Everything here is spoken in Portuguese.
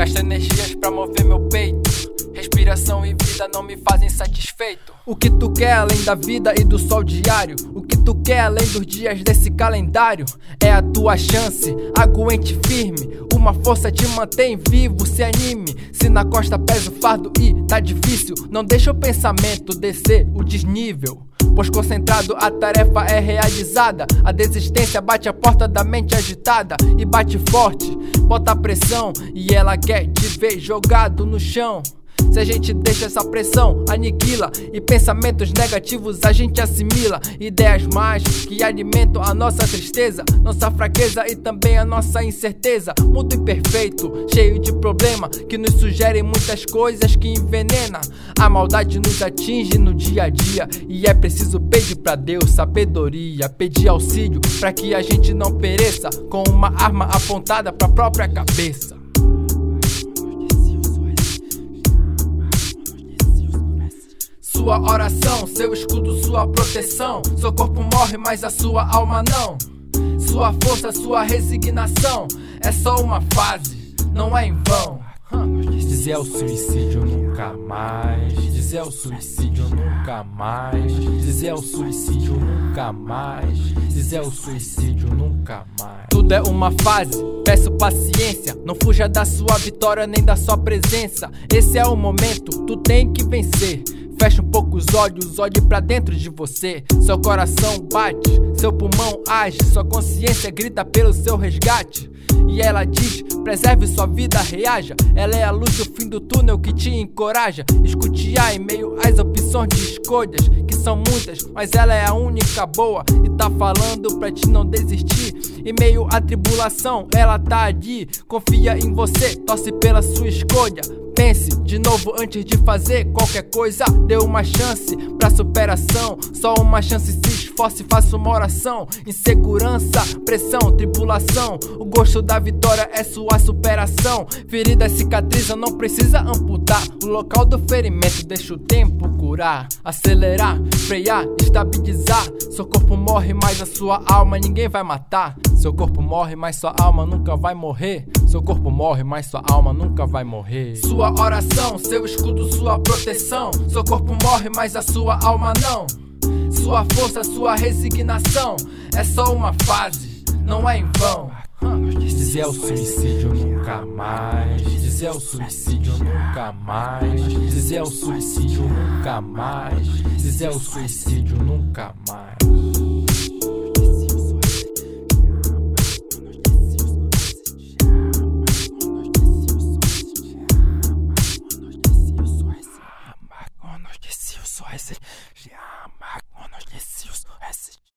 Gasto energias pra mover meu peito. Respiração e vida não me fazem satisfeito. O que tu quer além da vida e do sol diário? O que tu quer além dos dias desse calendário? É a tua chance, aguente firme. Uma força te mantém vivo, se anime. Se na costa pesa o fardo e tá difícil, não deixa o pensamento descer o desnível. Pois concentrado a tarefa é realizada. A desistência bate a porta da mente agitada e bate forte, bota pressão e ela quer te ver jogado no chão. Se a gente deixa essa pressão, aniquila. E pensamentos negativos a gente assimila. Ideias más que alimentam a nossa tristeza, nossa fraqueza e também a nossa incerteza. Mundo imperfeito, cheio de problema, que nos sugerem muitas coisas que envenena. A maldade nos atinge no dia a dia e é preciso pedir pra Deus sabedoria. Pedir auxílio pra que a gente não pereça com uma arma apontada pra própria cabeça. Sua oração, seu escudo, sua proteção. Seu corpo morre, mas a sua alma não. Sua força, sua resignação. É só uma fase, não é em vão. Dizer o suicídio nunca mais. Dizer o suicídio nunca mais. Dizer o suicídio nunca mais. Dizer o suicídio nunca mais. Tudo é uma fase, peço paciência. Não fuja da sua vitória nem da sua presença. Esse é o momento, tu tem que vencer. Fecha um pouco os olhos, olhe pra dentro de você. Seu coração bate, seu pulmão age, sua consciência grita pelo seu resgate. E ela diz, preserve sua vida, reaja. Ela é a luz do fim do túnel que te encoraja. Escute-a em meio às opções de escolhas, que são muitas, mas ela é a única boa. E tá falando pra te não desistir. Em meio à tribulação, ela tá ali. Confia em você, torce pela sua escolha. Pense de novo antes de fazer qualquer coisa. Dê uma chance pra superação. Só uma chance, se esforce, faça uma oração. Insegurança, pressão, tribulação. O gosto da vitória é sua superação. Feridas cicatrizam, não precisa amputar. O local do ferimento deixa o tempo curar. Acelerar, frear, estabilizar. Seu corpo morre, mas a sua alma ninguém vai matar. Seu corpo morre, mas sua alma nunca vai morrer. Seu corpo morre, mas sua alma nunca vai morrer. Sua oração, seu escudo, sua proteção. Seu corpo morre, mas a sua alma não. Sua força, sua resignação. É só uma fase, não é em vão. Dizer o suicídio nunca mais. Dizer o suicídio nunca mais. Dizer o suicídio nunca mais. Dizer o suicídio nunca mais.